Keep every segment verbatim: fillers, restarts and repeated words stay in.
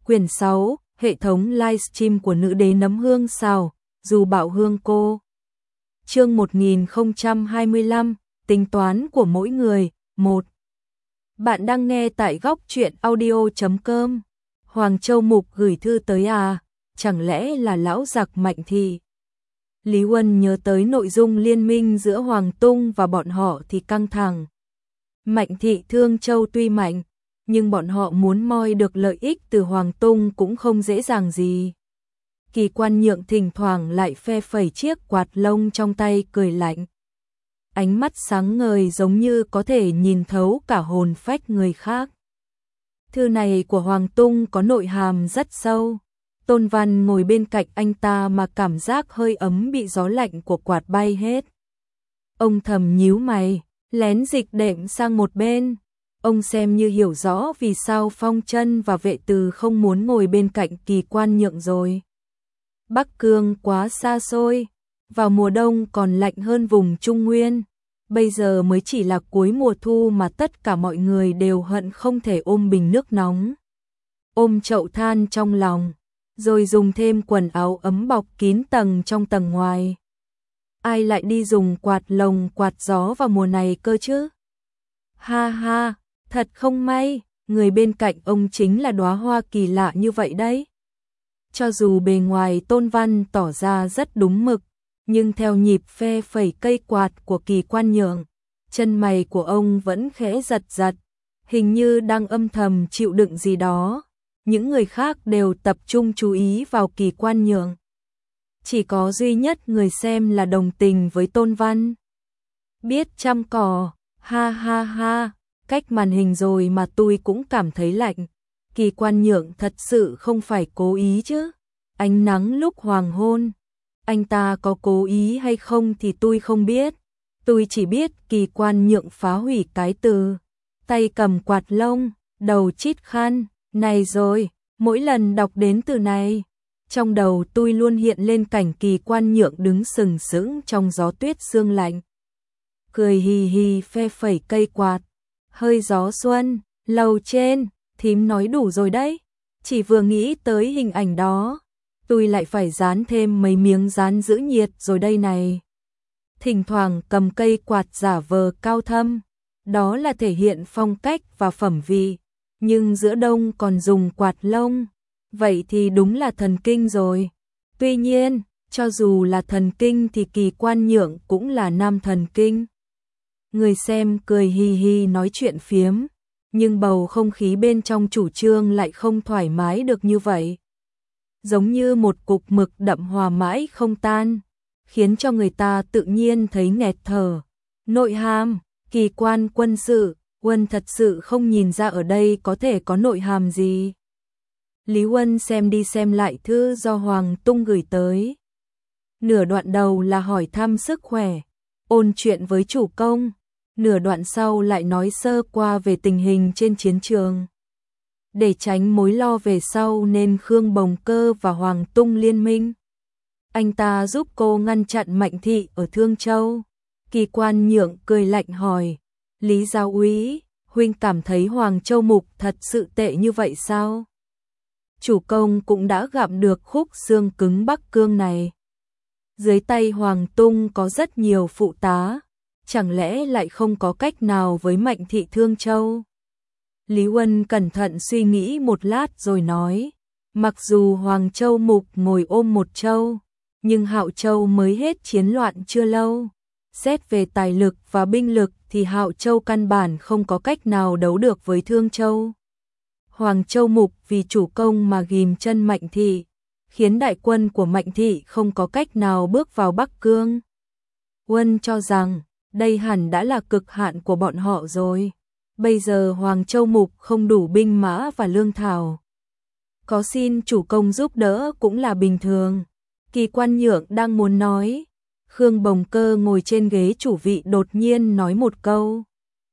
Quyển sáu, hệ thống livestream của nữ đế nấm hương xào, dù bảo hương cô. Chương một nghìn không trăm hai mươi lăm, tính toán của mỗi người, một. Bạn đang nghe tại góc truyện audio chấm com. Hoàng Châu Mục gửi thư tới à, chẳng lẽ là lão giặc Mạnh Thị? Lý Huân nhớ tới nội dung liên minh giữa Hoàng Tung và bọn họ thì căng thẳng. Mạnh Thị Thương Châu tuy mạnh, nhưng bọn họ muốn moi được lợi ích từ Hoàng Tung cũng không dễ dàng gì. Kỳ Quan Nhượng thỉnh thoảng lại phe phẩy chiếc quạt lông trong tay cười lạnh. Ánh mắt sáng ngời giống như có thể nhìn thấu cả hồn phách người khác. Thư này của Hoàng Tung có nội hàm rất sâu. Tôn Văn ngồi bên cạnh anh ta mà cảm giác hơi ấm bị gió lạnh của quạt bay hết. Ông thầm nhíu mày, lén dịch đệm sang một bên. Ông xem như hiểu rõ vì sao Phong Chân và Vệ Từ không muốn ngồi bên cạnh Kỳ Quan Nhượng rồi. Bắc Cương quá xa xôi, vào mùa đông còn lạnh hơn vùng Trung Nguyên. Bây giờ mới chỉ là cuối mùa thu mà tất cả mọi người đều hận không thể ôm bình nước nóng, ôm chậu than trong lòng, rồi dùng thêm quần áo ấm bọc kín tầng trong tầng ngoài. Ai lại đi dùng quạt lồng quạt gió vào mùa này cơ chứ? Ha ha, thật không may, người bên cạnh ông chính là đóa hoa kỳ lạ như vậy đấy. Cho dù bề ngoài Tôn Văn tỏ ra rất đúng mực, nhưng theo nhịp phe phẩy cây quạt của Kỳ Quan Nhượng, chân mày của ông vẫn khẽ giật giật, hình như đang âm thầm chịu đựng gì đó. Những người khác đều tập trung chú ý vào Kỳ Quan Nhượng. Chỉ có duy nhất người xem là đồng tình với Tôn Văn. Biết chăm cỏ, ha ha ha, cách màn hình rồi mà tôi cũng cảm thấy lạnh. Kỳ Quan Nhượng thật sự không phải cố ý chứ. Ánh nắng lúc hoàng hôn, anh ta có cố ý hay không thì tôi không biết. Tôi chỉ biết Kỳ Quan Nhượng phá hủy cái từ, tay cầm quạt lông, đầu chít khăn. Này rồi, mỗi lần đọc đến từ này, trong đầu tôi luôn hiện lên cảnh Kỳ Quan Nhượng đứng sừng sững trong gió tuyết sương lạnh, cười hì hì phe phẩy cây quạt, hơi gió xuân, lầu trên, thím nói đủ rồi đấy. Chỉ vừa nghĩ tới hình ảnh đó, tôi lại phải dán thêm mấy miếng dán giữ nhiệt rồi đây này. Thỉnh thoảng cầm cây quạt giả vờ cao thâm, đó là thể hiện phong cách và phẩm vị. Nhưng giữa đông còn dùng quạt lông, vậy thì đúng là thần kinh rồi. Tuy nhiên, cho dù là thần kinh thì Kỳ Quan Nhượng cũng là nam thần kinh. Người xem cười hì hì nói chuyện phiếm, nhưng bầu không khí bên trong chủ trương lại không thoải mái được như vậy. Giống như một cục mực đậm hòa mãi không tan, khiến cho người ta tự nhiên thấy nghẹt thở. Nội hàm, kỳ quan quân sự, Huân thật sự không nhìn ra ở đây có thể có nội hàm gì. Lý Huân xem đi xem lại thư do Hoàng Tung gửi tới. Nửa đoạn đầu là hỏi thăm sức khỏe, ôn chuyện với chủ công, nửa đoạn sau lại nói sơ qua về tình hình trên chiến trường. Để tránh mối lo về sau nên Khương Bồng Cơ và Hoàng Tung liên minh. Anh ta giúp cô ngăn chặn Mạnh Thị ở Thương Châu. Kỳ Quan Nhượng cười lạnh hỏi, Lý Giáo úy, huynh cảm thấy Hoàng Châu Mục thật sự tệ như vậy sao? Chủ công cũng đã gặm được khúc xương cứng Bắc Cương này. Dưới tay Hoàng Tung có rất nhiều phụ tá, chẳng lẽ lại không có cách nào với Mạnh Thị Thương Châu? Lý Huân cẩn thận suy nghĩ một lát rồi nói, mặc dù Hoàng Châu Mục ngồi ôm một châu, nhưng Hạo Châu mới hết chiến loạn chưa lâu. Xét về tài lực và binh lực thì Hạo Châu căn bản không có cách nào đấu được với Thương Châu. Hoàng Châu Mục vì chủ công mà ghim chân Mạnh Thị, khiến đại quân của Mạnh Thị không có cách nào bước vào Bắc Cương. Huân cho rằng đây hẳn đã là cực hạn của bọn họ rồi. Bây giờ Hoàng Châu Mục không đủ binh mã và lương thảo, có xin chủ công giúp đỡ cũng là bình thường. Kỳ Quan Nhượng đang muốn nói, Khương Bồng Cơ ngồi trên ghế chủ vị đột nhiên nói một câu.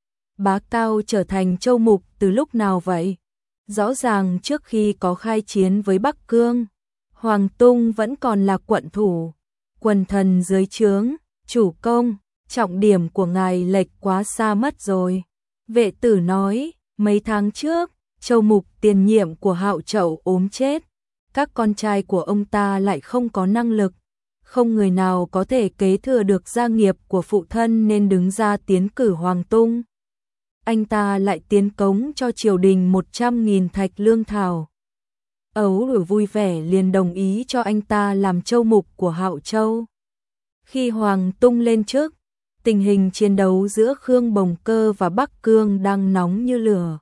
Bá Cao trở thành Châu Mục từ lúc nào vậy? Rõ ràng trước khi có khai chiến với Bắc Cương, Hoàng Tung vẫn còn là quận thủ, quần thần dưới trướng, chủ công, trọng điểm của ngài lệch quá xa mất rồi. Vệ Tử nói, mấy tháng trước, Châu Mục tiền nhiệm của Hạo Chậu ốm chết, các con trai của ông ta lại không có năng lực, không người nào có thể kế thừa được gia nghiệp của phụ thân nên đứng ra tiến cử Hoàng Tung. Anh ta lại tiến cống cho triều đình một trăm nghìn thạch lương thảo. Ấu Đuổi vui vẻ liền đồng ý cho anh ta làm châu mục của Hạo Châu. Khi Hoàng Tung lên chức, tình hình chiến đấu giữa Khương Bồng Cơ và Bắc Cương đang nóng như lửa.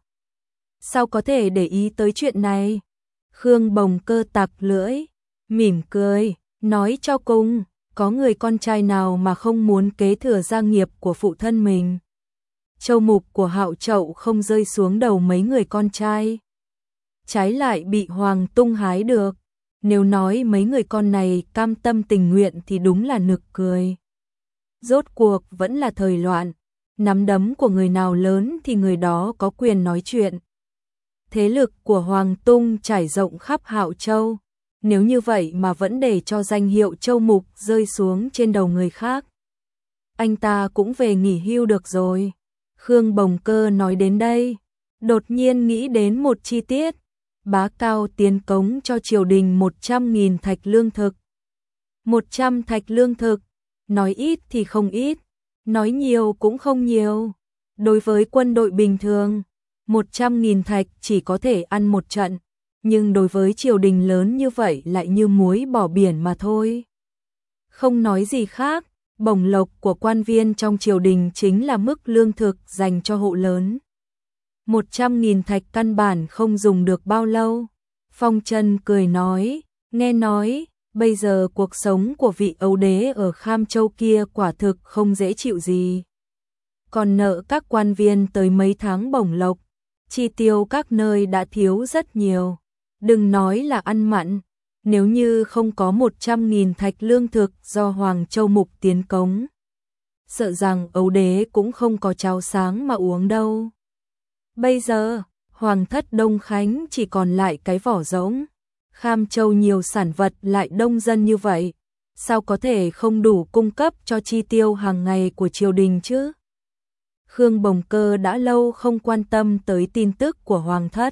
Sao có thể để ý tới chuyện này? Khương Bồng Cơ tặc lưỡi, mỉm cười, nói cho cùng, có người con trai nào mà không muốn kế thừa gia nghiệp của phụ thân mình. Châu mục của Hạo Chậu không rơi xuống đầu mấy người con trai, trái lại bị Hoàng Tung hái được. Nếu nói mấy người con này cam tâm tình nguyện thì đúng là nực cười. Rốt cuộc vẫn là thời loạn, nắm đấm của người nào lớn thì người đó có quyền nói chuyện. Thế lực của Hoàng Tung trải rộng khắp Hạo Châu, nếu như vậy mà vẫn để cho danh hiệu châu mục rơi xuống trên đầu người khác, anh ta cũng về nghỉ hưu được rồi. Khương Bồng Cơ nói đến đây, đột nhiên nghĩ đến một chi tiết. Bá Cao tiến cống cho triều đình một trăm nghìn thạch lương thực. một trăm thạch lương thực, nói ít thì không ít, nói nhiều cũng không nhiều. Đối với quân đội bình thường, một trăm nghìn thạch chỉ có thể ăn một trận, nhưng đối với triều đình lớn như vậy lại như muối bỏ biển mà thôi. Không nói gì khác, bổng lộc của quan viên trong triều đình chính là mức lương thực dành cho hộ lớn. một trăm nghìn thạch căn bản không dùng được bao lâu. Phong Trần cười nói, nghe nói, bây giờ cuộc sống của vị ấu đế ở Kham Châu kia quả thực không dễ chịu gì. Còn nợ các quan viên tới mấy tháng bổng lộc, chi tiêu các nơi đã thiếu rất nhiều. Đừng nói là ăn mặn, nếu như không có một trăm nghìn thạch lương thực do Hoàng Châu Mục tiến cống, sợ rằng ấu đế cũng không có cháo sáng mà uống đâu. Bây giờ, Hoàng thất Đông Khánh chỉ còn lại cái vỏ rỗng. Kham Châu nhiều sản vật lại đông dân như vậy, sao có thể không đủ cung cấp cho chi tiêu hàng ngày của triều đình chứ? Khương Bồng Cơ đã lâu không quan tâm tới tin tức của Hoàng thất.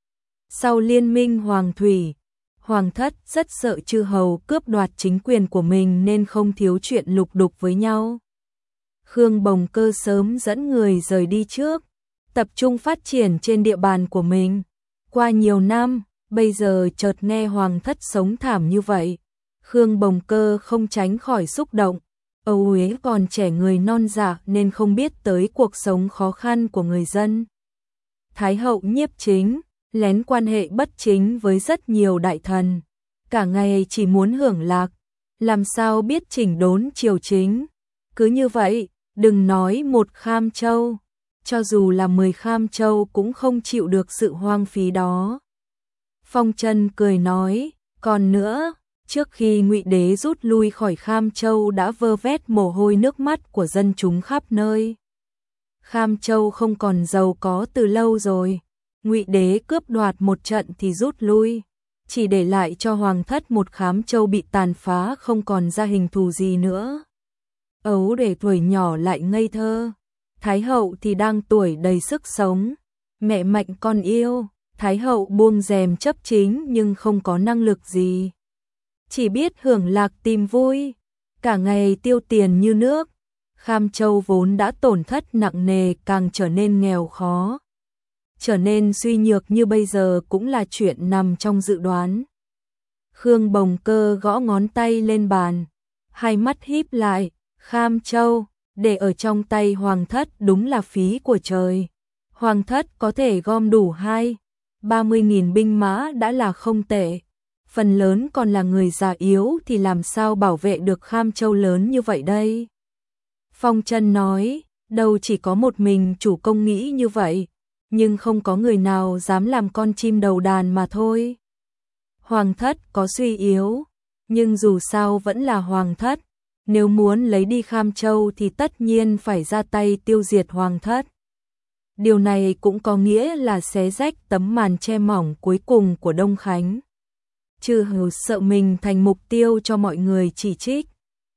Sau liên minh Hoàng Thủy, Hoàng thất rất sợ chư hầu cướp đoạt chính quyền của mình nên không thiếu chuyện lục đục với nhau. Khương Bồng Cơ sớm dẫn người rời đi trước, tập trung phát triển trên địa bàn của mình. Qua nhiều năm, bây giờ chợt nghe Hoàng thất sống thảm như vậy, Khương Bồng Cơ không tránh khỏi xúc động. Âu Uế còn trẻ người non dạ nên không biết tới cuộc sống khó khăn của người dân. Thái hậu Nhiếp Chính lén quan hệ bất chính với rất nhiều đại thần, cả ngày chỉ muốn hưởng lạc, làm sao biết chỉnh đốn triều chính. Cứ như vậy, đừng nói một Kham Châu, cho dù là mười Kham Châu cũng không chịu được sự hoang phí đó. Phong Trần cười nói, còn nữa, trước khi Ngụy Đế rút lui khỏi Kham Châu đã vơ vét mồ hôi nước mắt của dân chúng khắp nơi. Kham Châu không còn giàu có từ lâu rồi, Ngụy Đế cướp đoạt một trận thì rút lui, chỉ để lại cho Hoàng thất một Kham Châu bị tàn phá không còn ra hình thù gì nữa. Ấu Đế tuổi nhỏ lại ngây thơ, Thái hậu thì đang tuổi đầy sức sống, mẹ mạnh con yêu. Thái hậu buông rèm chấp chính nhưng không có năng lực gì, chỉ biết hưởng lạc tìm vui, cả ngày tiêu tiền như nước. Kham Châu vốn đã tổn thất nặng nề càng trở nên nghèo khó, trở nên suy nhược như bây giờ cũng là chuyện nằm trong dự đoán. Khương Bồng Cơ gõ ngón tay lên bàn, hai mắt híp lại. Kham Châu để ở trong tay Hoàng thất đúng là phí của trời. Hoàng thất có thể gom đủ hai ba mươi nghìn binh mã đã là không tệ, phần lớn còn là người già yếu thì làm sao bảo vệ được Kham Châu lớn như vậy đây? Phong Trần nói, đâu chỉ có một mình chủ công nghĩ như vậy, nhưng không có người nào dám làm con chim đầu đàn mà thôi. Hoàng thất có suy yếu, nhưng dù sao vẫn là Hoàng thất, nếu muốn lấy đi Kham Châu thì tất nhiên phải ra tay tiêu diệt Hoàng thất. Điều này cũng có nghĩa là xé rách tấm màn che mỏng cuối cùng của Đông Khánh. Chư hầu sợ mình thành mục tiêu cho mọi người chỉ trích.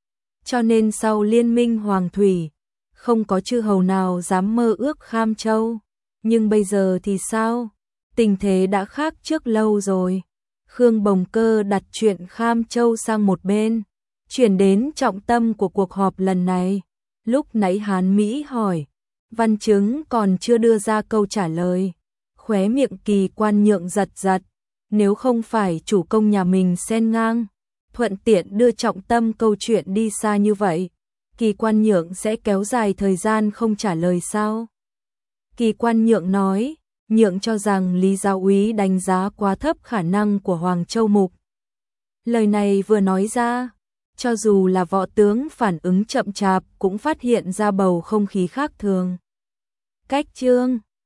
Cho nên sau liên minh Hoàng Thủy, không có chư hầu nào dám mơ ước Kham Châu. Nhưng bây giờ thì sao? Tình thế đã khác trước lâu rồi. Khương Bồng Cơ đặt chuyện Kham Châu sang một bên, chuyển đến trọng tâm của cuộc họp lần này. Lúc nãy Hán Mỹ hỏi, Văn Chứng còn chưa đưa ra câu trả lời. Khóe miệng Kỳ Quan Nhượng giật giật, nếu không phải chủ công nhà mình xen ngang, thuận tiện đưa trọng tâm câu chuyện đi xa như vậy, Kỳ Quan Nhượng sẽ kéo dài thời gian không trả lời sao? Kỳ Quan Nhượng nói, Nhượng cho rằng Lý Giáo úy đánh giá quá thấp khả năng của Hoàng Châu Mục. Lời này vừa nói ra, cho dù là võ tướng phản ứng chậm chạp cũng phát hiện ra bầu không khí khác thường. Cách chương